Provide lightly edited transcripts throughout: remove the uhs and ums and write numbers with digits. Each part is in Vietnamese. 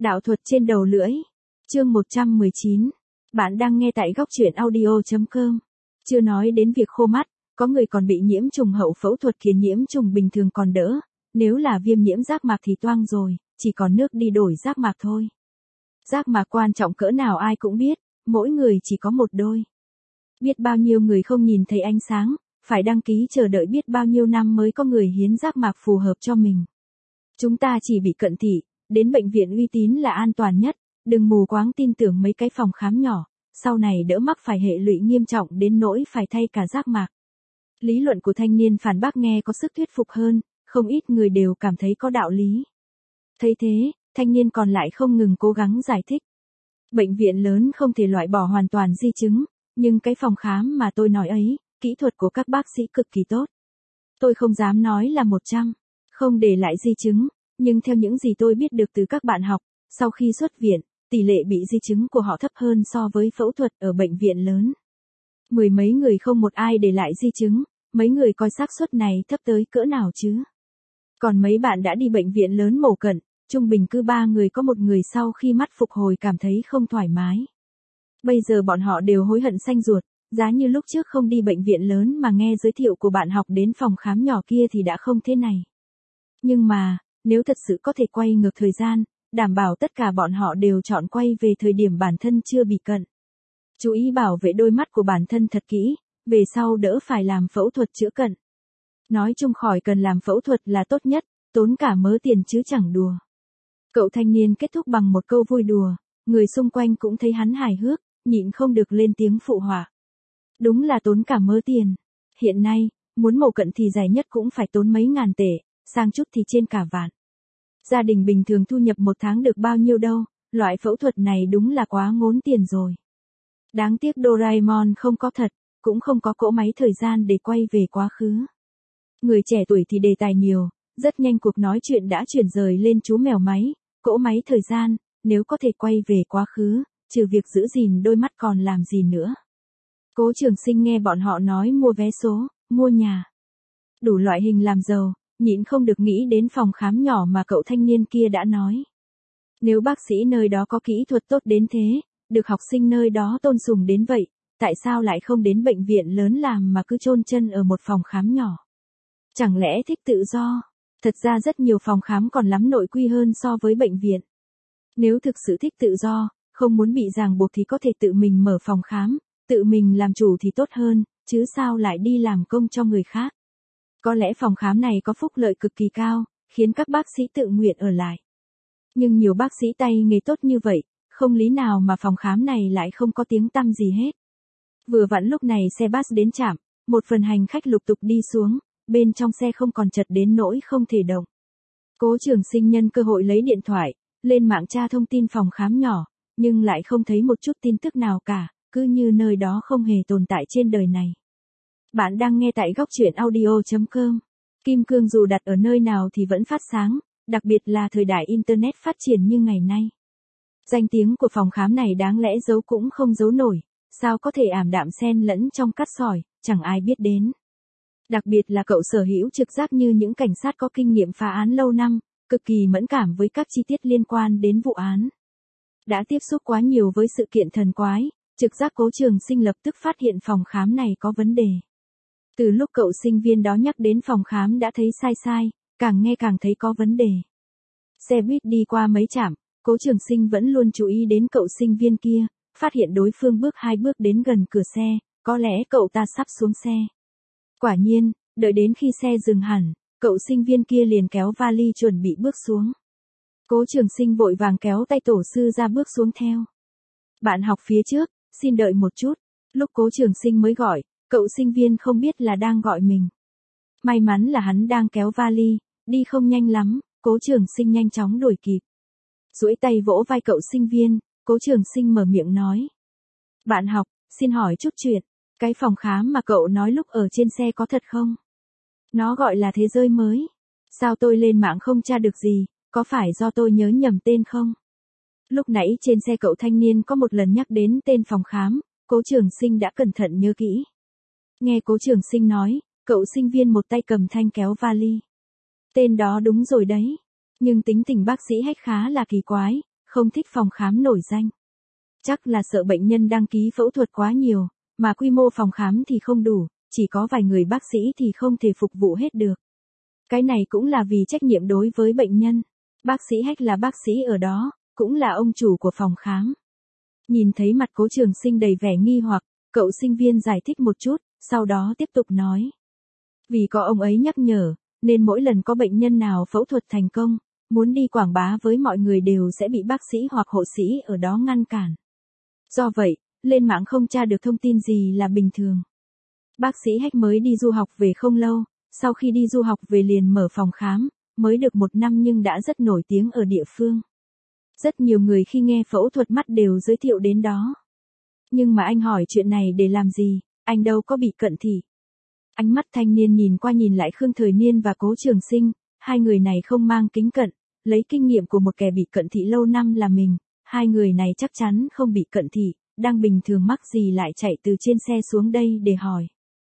Đạo thuật trên đầu lưỡi. Chương 119. Bạn đang nghe tại góc truyện audio.com. Chưa nói đến việc khô mắt, có người còn bị nhiễm trùng hậu phẫu thuật khiến nhiễm trùng bình thường còn đỡ, nếu là viêm nhiễm giác mạc thì toang rồi, chỉ còn nước đi đổi giác mạc thôi. Giác mạc quan trọng cỡ nào ai cũng biết, mỗi người chỉ có một đôi. Biết bao nhiêu người không nhìn thấy ánh sáng, phải đăng ký chờ đợi biết bao nhiêu năm mới có người hiến giác mạc phù hợp cho mình. Chúng ta chỉ bị cận thị, đến bệnh viện uy tín là an toàn nhất, đừng mù quáng tin tưởng mấy cái phòng khám nhỏ, sau này đỡ mắc phải hệ lụy nghiêm trọng đến nỗi phải thay cả giác mạc. Lý luận của thanh niên phản bác nghe có sức thuyết phục hơn, không ít người đều cảm thấy có đạo lý. Thấy thế, thanh niên còn lại không ngừng cố gắng giải thích. Bệnh viện lớn không thể loại bỏ hoàn toàn di chứng, nhưng cái phòng khám mà tôi nói ấy, kỹ thuật của các bác sĩ cực kỳ tốt. Tôi không dám nói là 100, không để lại di chứng, nhưng theo những gì tôi biết được từ các bạn học, sau khi xuất viện, tỷ lệ bị di chứng của họ thấp hơn so với phẫu thuật ở bệnh viện lớn. Mười mấy người không một ai để lại di chứng, mấy người coi xác suất này thấp tới cỡ nào chứ. Còn mấy bạn đã đi bệnh viện lớn mổ cận, trung bình cứ 3 người có một người sau khi mắt phục hồi cảm thấy không thoải mái. Bây giờ bọn họ đều hối hận xanh ruột, giá như lúc trước không đi bệnh viện lớn mà nghe giới thiệu của bạn học đến phòng khám nhỏ kia thì đã không thế này. Nhưng mà, nếu thật sự có thể quay ngược thời gian, đảm bảo tất cả bọn họ đều chọn quay về thời điểm bản thân chưa bị cận. Chú ý bảo vệ đôi mắt của bản thân thật kỹ, về sau đỡ phải làm phẫu thuật chữa cận. Nói chung khỏi cần làm phẫu thuật là tốt nhất, tốn cả mớ tiền chứ chẳng đùa. Cậu thanh niên kết thúc bằng một câu vui đùa, người xung quanh cũng thấy hắn hài hước, nhịn không được lên tiếng phụ họa. Đúng là tốn cả mớ tiền. Hiện nay, muốn mổ cận thì rẻ nhất cũng phải tốn mấy ngàn tệ, sang chút thì trên cả vạn. Gia đình bình thường thu nhập một tháng được bao nhiêu đâu, loại phẫu thuật này đúng là quá ngốn tiền rồi. Đáng tiếc Doraemon không có thật, cũng không có cỗ máy thời gian để quay về quá khứ. Người trẻ tuổi thì đề tài nhiều, rất nhanh cuộc nói chuyện đã chuyển rời lên chú mèo máy, cỗ máy thời gian, nếu có thể quay về quá khứ, trừ việc giữ gìn đôi mắt còn làm gì nữa. Cố Trường Sinh nghe bọn họ nói mua vé số, mua nhà, đủ loại hình làm giàu, nhịn không được nghĩ đến phòng khám nhỏ mà cậu thanh niên kia đã nói. Nếu bác sĩ nơi đó có kỹ thuật tốt đến thế, được học sinh nơi đó tôn sùng đến vậy, tại sao lại không đến bệnh viện lớn làm mà cứ chôn chân ở một phòng khám nhỏ? Chẳng lẽ thích tự do? Thật ra rất nhiều phòng khám còn lắm nội quy hơn so với bệnh viện. Nếu thực sự thích tự do, không muốn bị ràng buộc thì có thể tự mình mở phòng khám, tự mình làm chủ thì tốt hơn, chứ sao lại đi làm công cho người khác. Có lẽ phòng khám này có phúc lợi cực kỳ cao, khiến các bác sĩ tự nguyện ở lại. Nhưng nhiều bác sĩ tay nghề tốt như vậy, không lý nào mà phòng khám này lại không có tiếng tăm gì hết. Vừa vặn lúc này xe bus đến trạm, một phần hành khách lục tục đi xuống, bên trong xe không còn chật đến nỗi không thể động. Cố Trường Sinh nhân cơ hội lấy điện thoại, lên mạng tra thông tin phòng khám nhỏ, nhưng lại không thấy một chút tin tức nào cả, cứ như nơi đó không hề tồn tại trên đời này. Bạn đang nghe tại góc truyện audio.com. Kim cương dù đặt ở nơi nào thì vẫn phát sáng, đặc biệt là thời đại Internet phát triển như ngày nay. Danh tiếng của phòng khám này đáng lẽ giấu cũng không giấu nổi, sao có thể ảm đạm xen lẫn trong cát sỏi, chẳng ai biết đến. Đặc biệt là cậu sở hữu trực giác như những cảnh sát có kinh nghiệm phá án lâu năm, cực kỳ mẫn cảm với các chi tiết liên quan đến vụ án. Đã tiếp xúc quá nhiều với sự kiện thần quái, trực giác Cố Trường Sinh lập tức phát hiện phòng khám này có vấn đề. Từ lúc cậu sinh viên đó nhắc đến phòng khám đã thấy sai, càng nghe càng thấy có vấn đề. Xe buýt đi qua mấy trạm, Cố Trường Sinh vẫn luôn chú ý đến cậu sinh viên kia, phát hiện đối phương bước 2 bước đến gần cửa xe, có lẽ cậu ta sắp xuống xe. Quả nhiên, đợi đến khi xe dừng hẳn, cậu sinh viên kia liền kéo vali chuẩn bị bước xuống. Cố Trường Sinh vội vàng kéo tay tổ sư ra bước xuống theo. Bạn học phía trước, xin đợi một chút. Lúc Cố Trường Sinh mới gọi, cậu sinh viên không biết là đang gọi mình. May mắn là hắn đang kéo vali, đi không nhanh lắm, Cố Trường Sinh nhanh chóng đuổi kịp. Duỗi tay vỗ vai cậu sinh viên, Cố Trường Sinh mở miệng nói. Bạn học, xin hỏi chút chuyện, cái phòng khám mà cậu nói lúc ở trên xe có thật không? Nó gọi là Thế Giới Mới. Sao tôi lên mạng không tra được gì, có phải do tôi nhớ nhầm tên không? Lúc nãy trên xe cậu thanh niên có một lần nhắc đến tên phòng khám, Cố Trường Sinh đã cẩn thận nhớ kỹ. Nghe Cố Trường Sinh nói, cậu sinh viên một tay cầm thanh kéo vali. Tên đó đúng rồi đấy. Nhưng tính tình bác sĩ Hách khá là kỳ quái, không thích phòng khám nổi danh. Chắc là sợ bệnh nhân đăng ký phẫu thuật quá nhiều, mà quy mô phòng khám thì không đủ, chỉ có vài người bác sĩ thì không thể phục vụ hết được. Cái này cũng là vì trách nhiệm đối với bệnh nhân. Bác sĩ Hách là bác sĩ ở đó, cũng là ông chủ của phòng khám. Nhìn thấy mặt Cố Trường Sinh đầy vẻ nghi hoặc, cậu sinh viên giải thích một chút, sau đó tiếp tục nói. Vì có ông ấy nhắc nhở, nên mỗi lần có bệnh nhân nào phẫu thuật thành công, muốn đi quảng bá với mọi người đều sẽ bị bác sĩ hoặc hộ sĩ ở đó ngăn cản. Do vậy, lên mạng không tra được thông tin gì là bình thường. Bác sĩ Hách mới đi du học về không lâu, sau khi đi du học về liền mở phòng khám, mới được 1 năm nhưng đã rất nổi tiếng ở địa phương. Rất nhiều người khi nghe phẫu thuật mắt đều giới thiệu đến đó. Nhưng mà anh hỏi chuyện này để làm gì, anh đâu có bị cận thị. Ánh mắt thanh niên nhìn qua nhìn lại Khương Thời Niên và Cố Trường Sinh, hai người này không mang kính cận, lấy kinh nghiệm của một kẻ bị cận thị lâu năm là mình, hai người này chắc chắn không bị cận thị, đang bình thường mắc gì lại chạy từ trên xe xuống đây để hỏi.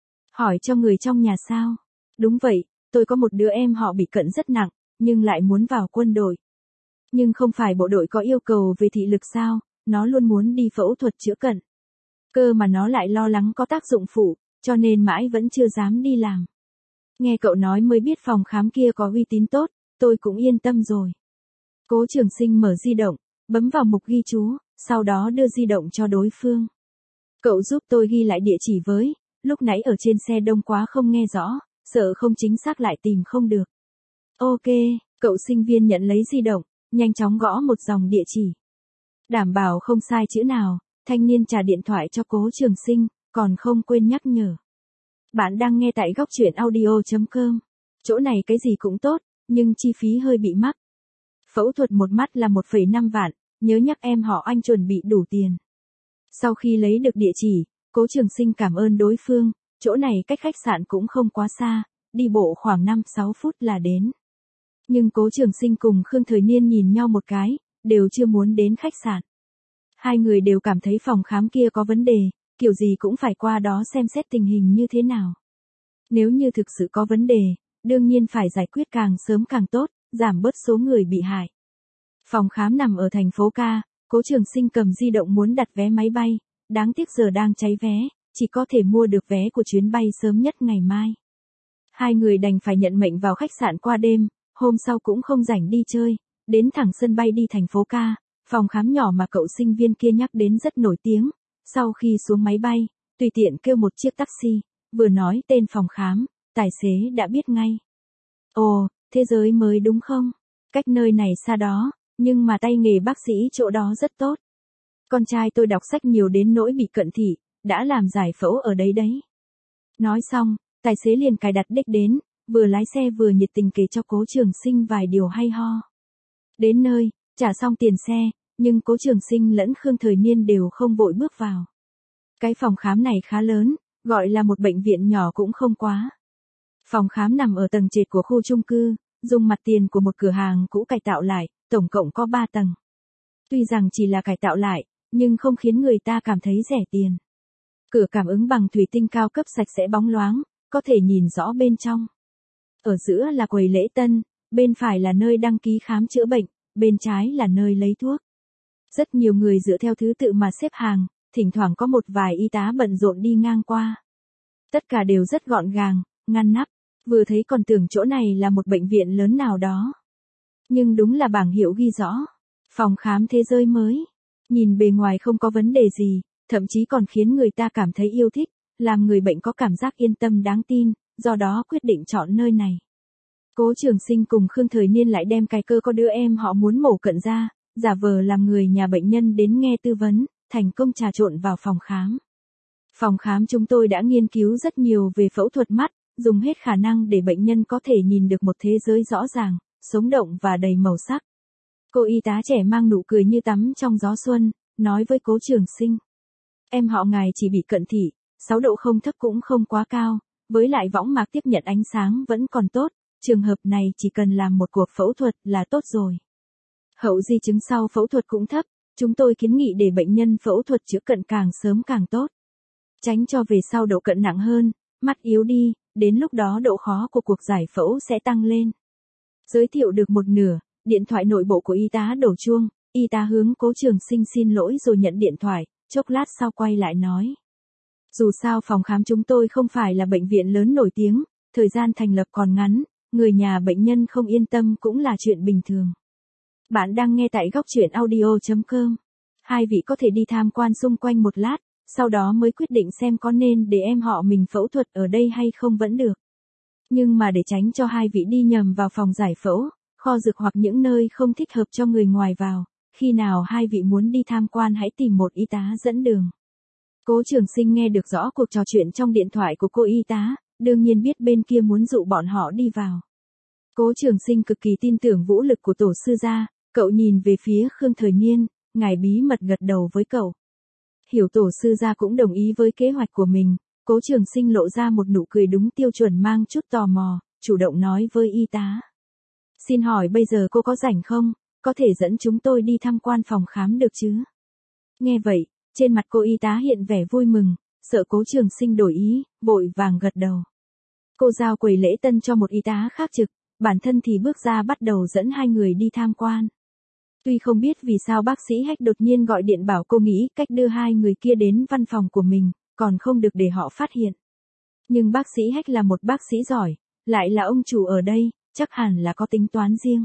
Hỏi cho người trong nhà sao? Đúng vậy, tôi có một đứa em họ bị cận rất nặng, nhưng lại muốn vào quân đội. Nhưng không phải bộ đội có yêu cầu về thị lực sao, nó luôn muốn đi phẫu thuật chữa cận. Cơ mà nó lại lo lắng có tác dụng phụ, cho nên mãi vẫn chưa dám đi làm. Nghe cậu nói mới biết phòng khám kia có uy tín tốt, tôi cũng yên tâm rồi. Cố Trường Sinh mở di động, bấm vào mục ghi chú, sau đó đưa di động cho đối phương. Cậu giúp tôi ghi lại địa chỉ với, lúc nãy ở trên xe đông quá không nghe rõ, sợ không chính xác lại tìm không được. Ok, cậu sinh viên nhận lấy di động, nhanh chóng gõ một dòng địa chỉ. Đảm bảo không sai chữ nào, thanh niên trả điện thoại cho Cố Trường Sinh, còn không quên nhắc nhở. Bạn đang nghe tại góc truyện audio.com. Chỗ này cái gì cũng tốt, nhưng chi phí hơi bị mắc. Phẫu thuật một mắt là 1,5 vạn, nhớ nhắc em họ anh chuẩn bị đủ tiền. Sau khi lấy được địa chỉ, Cố Trường Sinh cảm ơn đối phương, chỗ này cách khách sạn cũng không quá xa, đi bộ khoảng 5-6 phút là đến. Nhưng Cố Trường Sinh cùng Khương Thời Niên nhìn nhau một cái, đều chưa muốn đến khách sạn. Hai người đều cảm thấy phòng khám kia có vấn đề, kiểu gì cũng phải qua đó xem xét tình hình như thế nào. Nếu như thực sự có vấn đề, đương nhiên phải giải quyết càng sớm càng tốt, giảm bớt số người bị hại. Phòng khám nằm ở thành phố Ca, Cố Trường Sinh cầm di động muốn đặt vé máy bay, đáng tiếc giờ đang cháy vé, chỉ có thể mua được vé của chuyến bay sớm nhất ngày mai. Hai người đành phải nhận mệnh vào khách sạn qua đêm, hôm sau cũng không rảnh đi chơi, đến thẳng sân bay đi thành phố Ca, phòng khám nhỏ mà cậu sinh viên kia nhắc đến rất nổi tiếng. Sau khi xuống máy bay, tùy tiện kêu một chiếc taxi, vừa nói tên phòng khám, tài xế đã biết ngay. Ồ, thế giới mới đúng không? Cách nơi này xa đó, nhưng mà tay nghề bác sĩ chỗ đó rất tốt. Con trai tôi đọc sách nhiều đến nỗi bị cận thị, đã làm giải phẫu ở đấy đấy. Nói xong, tài xế liền cài đặt đích đến, vừa lái xe vừa nhiệt tình kể cho Cố Trường Sinh vài điều hay ho. Đến nơi, trả xong tiền xe, nhưng Cố Trường Sinh lẫn Khương Thời Niên đều không vội bước vào. Cái phòng khám này khá lớn, gọi là một bệnh viện nhỏ cũng không quá. Phòng khám nằm ở tầng trệt của khu chung cư, dùng mặt tiền của một cửa hàng cũ cải tạo lại, tổng cộng có 3 tầng. Tuy rằng chỉ là cải tạo lại, nhưng không khiến người ta cảm thấy rẻ tiền. Cửa cảm ứng bằng thủy tinh cao cấp sạch sẽ bóng loáng, có thể nhìn rõ bên trong. Ở giữa là quầy lễ tân, bên phải là nơi đăng ký khám chữa bệnh, bên trái là nơi lấy thuốc. Rất nhiều người dựa theo thứ tự mà xếp hàng, thỉnh thoảng có một vài y tá bận rộn đi ngang qua. Tất cả đều rất gọn gàng, ngăn nắp, vừa thấy còn tưởng chỗ này là một bệnh viện lớn nào đó. Nhưng đúng là bảng hiệu ghi rõ, phòng khám thế giới mới. Nhìn bề ngoài không có vấn đề gì, thậm chí còn khiến người ta cảm thấy yêu thích, làm người bệnh có cảm giác yên tâm đáng tin, do đó quyết định chọn nơi này. Cố Trường Sinh cùng Khương Thời Niên lại đem cái cơ có đứa em họ muốn mổ cận ra, giả vờ làm người nhà bệnh nhân đến nghe tư vấn, thành công trà trộn vào phòng khám. Phòng khám chúng tôi đã nghiên cứu rất nhiều về phẫu thuật mắt, dùng hết khả năng để bệnh nhân có thể nhìn được một thế giới rõ ràng, sống động và đầy màu sắc. Cô y tá trẻ mang nụ cười như tắm trong gió xuân, nói với Cố Trường Sinh. Em họ ngài chỉ bị cận thị, 6 độ không thấp cũng không quá cao, với lại võng mạc tiếp nhận ánh sáng vẫn còn tốt, trường hợp này chỉ cần làm một cuộc phẫu thuật là tốt rồi. Hậu di chứng sau phẫu thuật cũng thấp, chúng tôi kiến nghị để bệnh nhân phẫu thuật chữa cận càng sớm càng tốt. Tránh cho về sau độ cận nặng hơn, mắt yếu đi, đến lúc đó độ khó của cuộc giải phẫu sẽ tăng lên. Giới thiệu được một nửa, điện thoại nội bộ của y tá đổ chuông, Y tá hướng Cố Trường Sinh xin lỗi rồi nhận điện thoại, chốc lát sau quay lại nói. Dù sao phòng khám chúng tôi không phải là bệnh viện lớn nổi tiếng, thời gian thành lập còn ngắn, người nhà bệnh nhân không yên tâm cũng là chuyện bình thường. Bạn đang nghe tại góc truyện audio.com. Hai vị có thể đi tham quan xung quanh một lát, sau đó mới quyết định xem có nên để em họ mình phẫu thuật ở đây hay không vẫn được. Nhưng mà để tránh cho hai vị đi nhầm vào phòng giải phẫu, kho dược hoặc những nơi không thích hợp cho người ngoài vào, khi nào hai vị muốn đi tham quan hãy tìm một y tá dẫn đường. Cố Trường Sinh nghe được rõ cuộc trò chuyện trong điện thoại của cô y tá, đương nhiên biết bên kia muốn dụ bọn họ đi vào. Cố Trường Sinh cực kỳ tin tưởng vũ lực của tổ sư gia, cậu nhìn về phía Khương Thời Niên, ngài bí mật gật đầu với cậu. Hiểu tổ sư gia cũng đồng ý với kế hoạch của mình, Cố Trường Sinh lộ ra một nụ cười đúng tiêu chuẩn mang chút tò mò, chủ động nói với y tá. Xin hỏi bây giờ cô có rảnh không, có thể dẫn chúng tôi đi tham quan phòng khám được chứ? Nghe vậy, trên mặt cô y tá hiện vẻ vui mừng, sợ Cố Trường Sinh đổi ý, vội vàng gật đầu. Cô giao quầy lễ tân cho một y tá khác trực, bản thân thì bước ra bắt đầu dẫn hai người đi tham quan. Tuy không biết vì sao bác sĩ Hách đột nhiên gọi điện bảo cô nghĩ cách đưa hai người kia đến văn phòng của mình, còn không được để họ phát hiện. Nhưng bác sĩ Hách là một bác sĩ giỏi, lại là ông chủ ở đây, chắc hẳn là có tính toán riêng.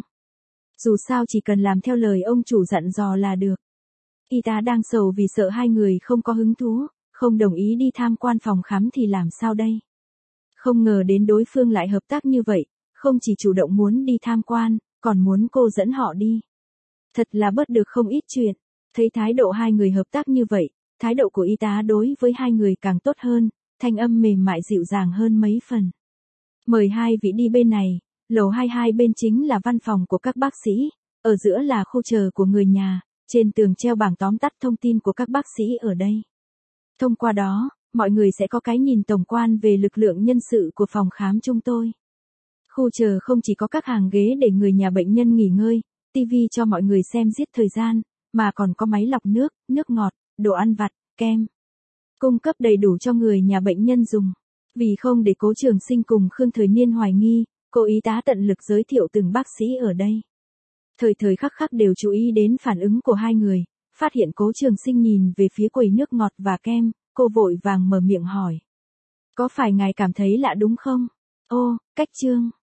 Dù sao chỉ cần làm theo lời ông chủ dặn dò là được. Y tá đang sầu vì sợ hai người không có hứng thú, không đồng ý đi tham quan phòng khám thì làm sao đây? Không ngờ đến đối phương lại hợp tác như vậy, không chỉ chủ động muốn đi tham quan, còn muốn cô dẫn họ đi. Thật là bớt được không ít chuyện. Thấy thái độ hai người hợp tác như vậy, thái độ của y tá đối với hai người càng tốt hơn, thanh âm mềm mại dịu dàng hơn mấy phần. Mời hai vị đi bên này, lầu 22 bên chính là văn phòng của các bác sĩ, ở giữa là khu chờ của người nhà, trên tường treo bảng tóm tắt thông tin của các bác sĩ ở đây. Thông qua đó, mọi người sẽ có cái nhìn tổng quan về lực lượng nhân sự của phòng khám chúng tôi. Khu chờ không chỉ có các hàng ghế để người nhà bệnh nhân nghỉ ngơi, tivi cho mọi người xem giết thời gian, mà còn có máy lọc nước, nước ngọt, đồ ăn vặt, kem. Cung cấp đầy đủ cho người nhà bệnh nhân dùng. Vì không để Cố Trường Sinh cùng Khương Thời Niên hoài nghi, cô y tá tận lực giới thiệu từng bác sĩ ở đây. Thời thời khắc khắc đều chú ý đến phản ứng của hai người, phát hiện Cố Trường Sinh nhìn về phía quầy nước ngọt và kem, cô vội vàng mở miệng hỏi. Có phải ngài cảm thấy lạ đúng không? Ô, cách Trương.